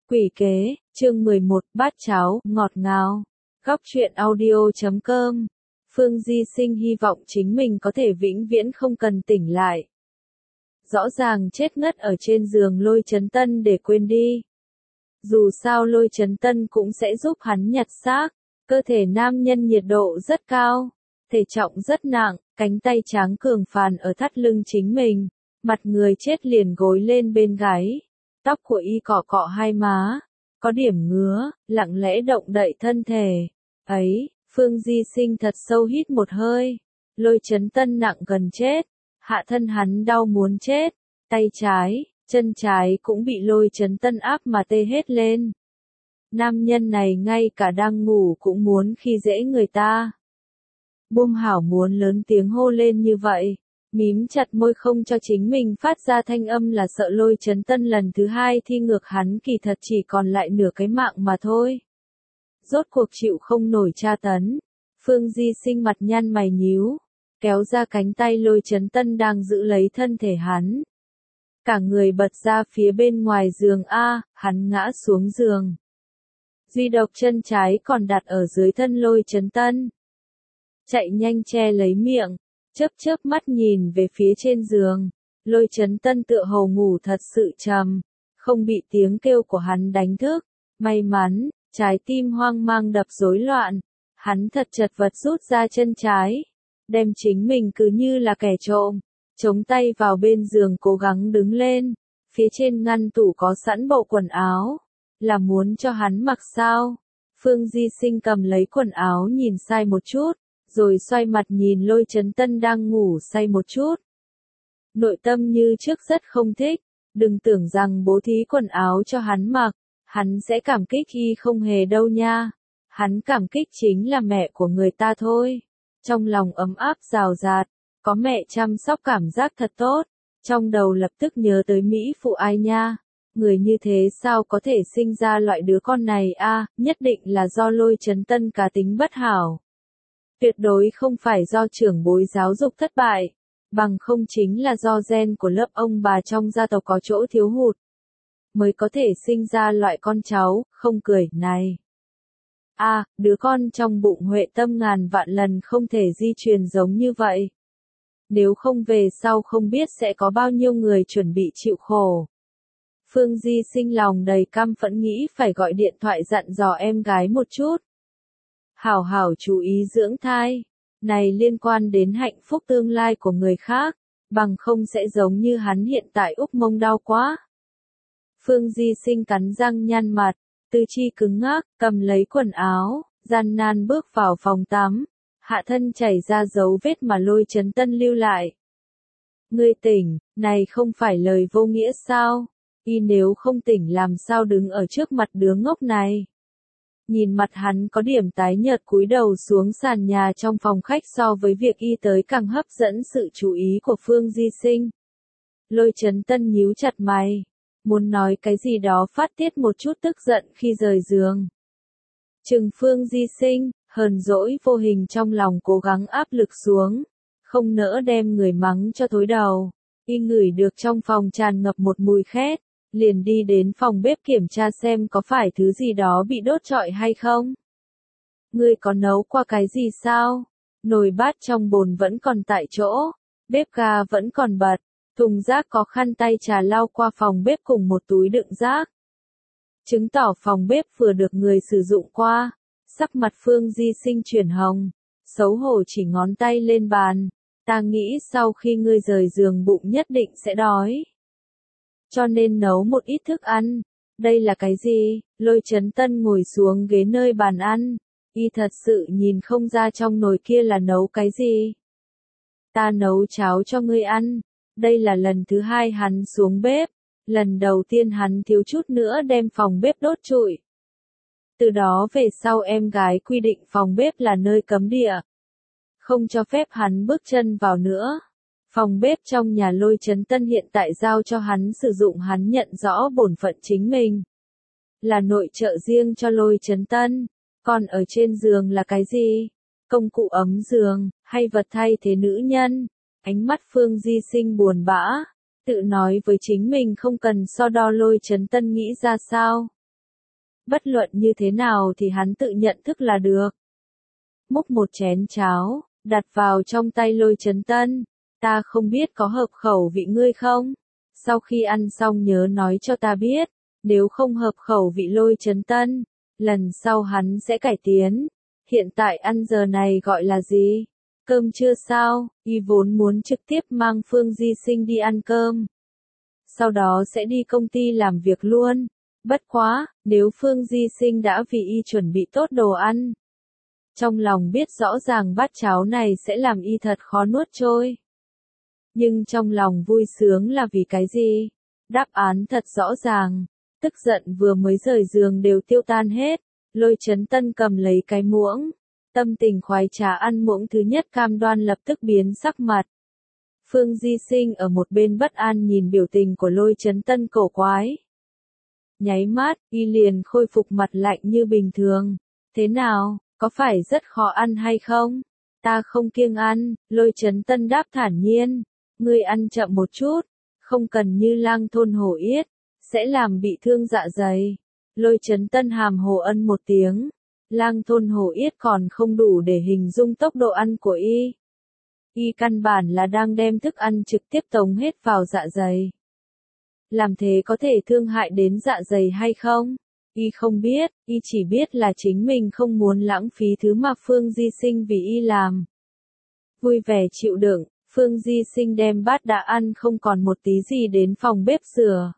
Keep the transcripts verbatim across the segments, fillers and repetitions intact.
Quỷ kế, chương mười một, bát cháo, ngọt ngào. Góc truyện audio chấm com. Phương Di Sinh hy vọng chính mình có thể vĩnh viễn không cần tỉnh lại. Rõ ràng chết ngất ở trên giường Lôi Chấn Tân để quên đi. Dù sao Lôi Chấn Tân cũng sẽ giúp hắn nhặt xác. Cơ thể nam nhân nhiệt độ rất cao, thể trọng rất nặng, cánh tay tráng cường phàn ở thắt lưng chính mình, mặt người chết liền gối lên bên gáy. Tóc của y cọ cọ hai má, có điểm ngứa, lặng lẽ động đậy thân thể. Ấy, Phương Di Sinh thật sâu hít một hơi. Lôi Chấn Tân nặng gần chết, hạ thân hắn đau muốn chết, tay trái, chân trái cũng bị Lôi Chấn Tân áp mà tê hết lên. Nam nhân này ngay cả đang ngủ cũng muốn khi dễ người ta. Buông hảo muốn lớn tiếng hô lên như vậy. Mím chặt môi không cho chính mình phát ra thanh âm là sợ Lôi Chấn Tân lần thứ hai thi ngược hắn kỳ thật chỉ còn lại nửa cái mạng mà thôi. Rốt cuộc chịu không nổi tra tấn. Phương Di Sinh mặt nhăn mày nhíu, kéo ra cánh tay Lôi Chấn Tân đang giữ lấy thân thể hắn. Cả người bật ra phía bên ngoài giường A, hắn ngã xuống giường. Duy độc chân trái còn đặt ở dưới thân Lôi Chấn Tân. Chạy nhanh che lấy miệng, chớp chớp mắt nhìn về phía trên giường. Lôi Chấn Tân tựa hồ ngủ thật sự trầm, không bị tiếng kêu của hắn đánh thức. May mắn, trái tim hoang mang đập rối loạn. Hắn thật chật vật rút ra chân trái, đem chính mình cứ như là kẻ trộm, chống tay vào bên giường cố gắng đứng lên. Phía trên ngăn tủ có sẵn bộ quần áo, là muốn cho hắn mặc sao? Phương Di Sinh cầm lấy quần áo nhìn sai một chút, rồi xoay mặt nhìn Lôi Chấn Tân đang ngủ say một chút. Nội tâm như trước rất không thích, đừng tưởng rằng bố thí quần áo cho hắn mặc, hắn sẽ cảm kích y không hề đâu nha. Hắn cảm kích chính là mẹ của người ta thôi. Trong lòng ấm áp rào rạt, có mẹ chăm sóc cảm giác thật tốt. Trong đầu lập tức nhớ tới Mỹ phụ ai nha. Người như thế sao có thể sinh ra loại đứa con này a? Nhất định là do Lôi Chấn Tân cá tính bất hảo. Tuyệt đối không phải do trưởng bối giáo dục thất bại, bằng không chính là do gen của lớp ông bà trong gia tộc có chỗ thiếu hụt, mới có thể sinh ra loại con cháu không cười này. A, à, đứa con trong bụng Huệ Tâm ngàn vạn lần không thể di truyền giống như vậy. Nếu không về sau không biết sẽ có bao nhiêu người chuẩn bị chịu khổ. Phương Di Sinh lòng đầy căm phẫn nghĩ phải gọi điện thoại dặn dò em gái một chút. Hảo hảo chú ý dưỡng thai, này liên quan đến hạnh phúc tương lai của người khác, bằng không sẽ giống như hắn hiện tại úp mông đau quá. Phương Di Sinh cắn răng nhăn mặt, tư chi cứng ngắc, cầm lấy quần áo, gian nan bước vào phòng tắm, hạ thân chảy ra dấu vết mà Lôi Chấn Tân lưu lại. Ngươi tỉnh, này không phải lời vô nghĩa sao? Y nếu không tỉnh làm sao đứng ở trước mặt đứa ngốc này? Nhìn mặt hắn có điểm tái nhợt cúi đầu xuống sàn nhà trong phòng khách so với việc y tới càng hấp dẫn sự chú ý của Phương Di Sinh. Lôi Chấn Tân nhíu chặt mày, muốn nói cái gì đó phát tiết một chút tức giận khi rời giường. Trừng Phương Di Sinh, hờn dỗi vô hình trong lòng cố gắng áp lực xuống, không nỡ đem người mắng cho thối đầu. Y ngửi được trong phòng tràn ngập một mùi khét, liền đi đến phòng bếp kiểm tra xem có phải thứ gì đó bị đốt trọi hay không. Ngươi có nấu qua cái gì sao? Nồi bát trong bồn vẫn còn tại chỗ, bếp ga vẫn còn bật, thùng rác có khăn tay trà lau qua phòng bếp cùng một túi đựng rác. Chứng tỏ phòng bếp vừa được người sử dụng qua. Sắc mặt Phương Di Sinh chuyển hồng, xấu hổ chỉ ngón tay lên bàn. Ta nghĩ sau khi ngươi rời giường bụng nhất định sẽ đói, cho nên nấu một ít thức ăn. Đây là cái gì? Lôi Chấn Tân ngồi xuống ghế nơi bàn ăn. Y thật sự nhìn không ra trong nồi kia là nấu cái gì. Ta nấu cháo cho ngươi ăn. Đây là lần thứ hai hắn xuống bếp. Lần đầu tiên hắn thiếu chút nữa đem phòng bếp đốt trụi. Từ đó về sau em gái quy định phòng bếp là nơi cấm địa, không cho phép hắn bước chân vào nữa. Phòng bếp trong nhà Lôi Chấn Tân hiện tại giao cho hắn sử dụng, hắn nhận rõ bổn phận chính mình. Là nội trợ riêng cho Lôi Chấn Tân. Còn ở trên giường là cái gì? Công cụ ấm giường, hay vật thay thế nữ nhân? Ánh mắt Phương Di Sinh buồn bã, tự nói với chính mình không cần so đo. Lôi Chấn Tân nghĩ ra sao? Bất luận như thế nào thì hắn tự nhận thức là được. Múc một chén cháo, đặt vào trong tay Lôi Chấn Tân. Ta không biết có hợp khẩu vị ngươi không? Sau khi ăn xong nhớ nói cho ta biết. Nếu không hợp khẩu vị Lôi Chấn Tân, lần sau hắn sẽ cải tiến. Hiện tại ăn giờ này gọi là gì? Cơm trưa sao? Y vốn muốn trực tiếp mang Phương Di Sinh đi ăn cơm. Sau đó sẽ đi công ty làm việc luôn. Bất quá, nếu Phương Di Sinh đã vì y chuẩn bị tốt đồ ăn. Trong lòng biết rõ ràng bát cháo này sẽ làm y thật khó nuốt trôi. Nhưng trong lòng vui sướng là vì cái gì? Đáp án thật rõ ràng. Tức giận vừa mới rời giường đều tiêu tan hết. Lôi Chấn Tân cầm lấy cái muỗng. Tâm tình khoái trá ăn muỗng thứ nhất cam đoan lập tức biến sắc mặt. Phương Di Sinh ở một bên bất an nhìn biểu tình của Lôi Chấn Tân cổ quái. Nháy mắt, y liền khôi phục mặt lạnh như bình thường. Thế nào, có phải rất khó ăn hay không? Ta không kiêng ăn, Lôi Chấn Tân đáp thản nhiên. Ngươi ăn chậm một chút, không cần như Lang Thôn Hổ Yết, sẽ làm bị thương dạ dày. Lôi Chấn Tân hàm hồ ân một tiếng. Lang Thôn Hổ Yết còn không đủ để hình dung tốc độ ăn của y. Y căn bản là đang đem thức ăn trực tiếp tống hết vào dạ dày. Làm thế có thể thương hại đến dạ dày hay không? Y không biết, y chỉ biết là chính mình không muốn lãng phí thứ mà Phương Di Sinh vì y làm. Vui vẻ chịu đựng, Phương Di Sinh đem bát đã ăn không còn một tí gì đến phòng bếp rửa.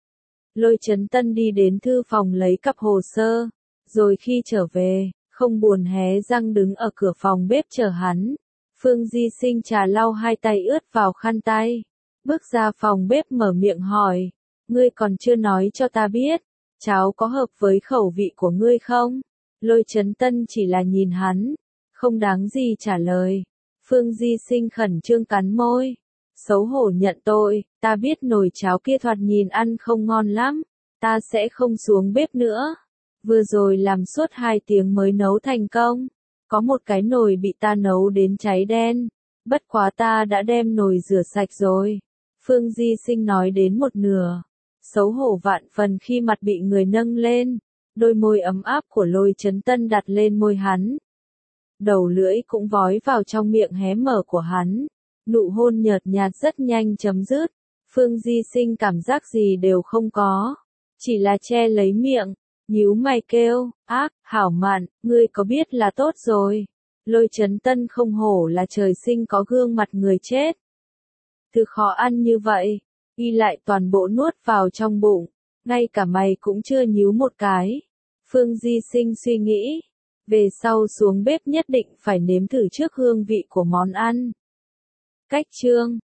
Lôi Chấn Tân đi đến thư phòng lấy cặp hồ sơ, rồi khi trở về, không buồn hé răng đứng ở cửa phòng bếp chờ hắn. Phương Di Sinh trà lau hai tay ướt vào khăn tay, bước ra phòng bếp mở miệng hỏi, ngươi còn chưa nói cho ta biết, cháo có hợp với khẩu vị của ngươi không? Lôi Chấn Tân chỉ là nhìn hắn, không đáng gì trả lời. Phương Di Sinh khẩn trương cắn môi, xấu hổ nhận tội, ta biết nồi cháo kia thoạt nhìn ăn không ngon lắm, ta sẽ không xuống bếp nữa. Vừa rồi làm suốt hai tiếng mới nấu thành công, có một cái nồi bị ta nấu đến cháy đen, bất quá ta đã đem nồi rửa sạch rồi. Phương Di Sinh nói đến một nửa, xấu hổ vạn phần khi mặt bị người nâng lên, đôi môi ấm áp của Lôi Chấn Tân đặt lên môi hắn. Đầu lưỡi cũng vói vào trong miệng hé mở của hắn, nụ hôn nhợt nhạt rất nhanh chấm dứt. Phương Di Sinh cảm giác gì đều không có, chỉ là che lấy miệng, nhíu mày kêu, ác, hảo mạn, ngươi có biết là tốt rồi. Lôi Chấn Tân không hổ là trời sinh có gương mặt người chết. Thứ khó ăn như vậy, y lại toàn bộ nuốt vào trong bụng, ngay cả mày cũng chưa nhíu một cái. Phương Di Sinh suy nghĩ, về sau xuống bếp nhất định phải nếm thử trước hương vị của món ăn. Cách chương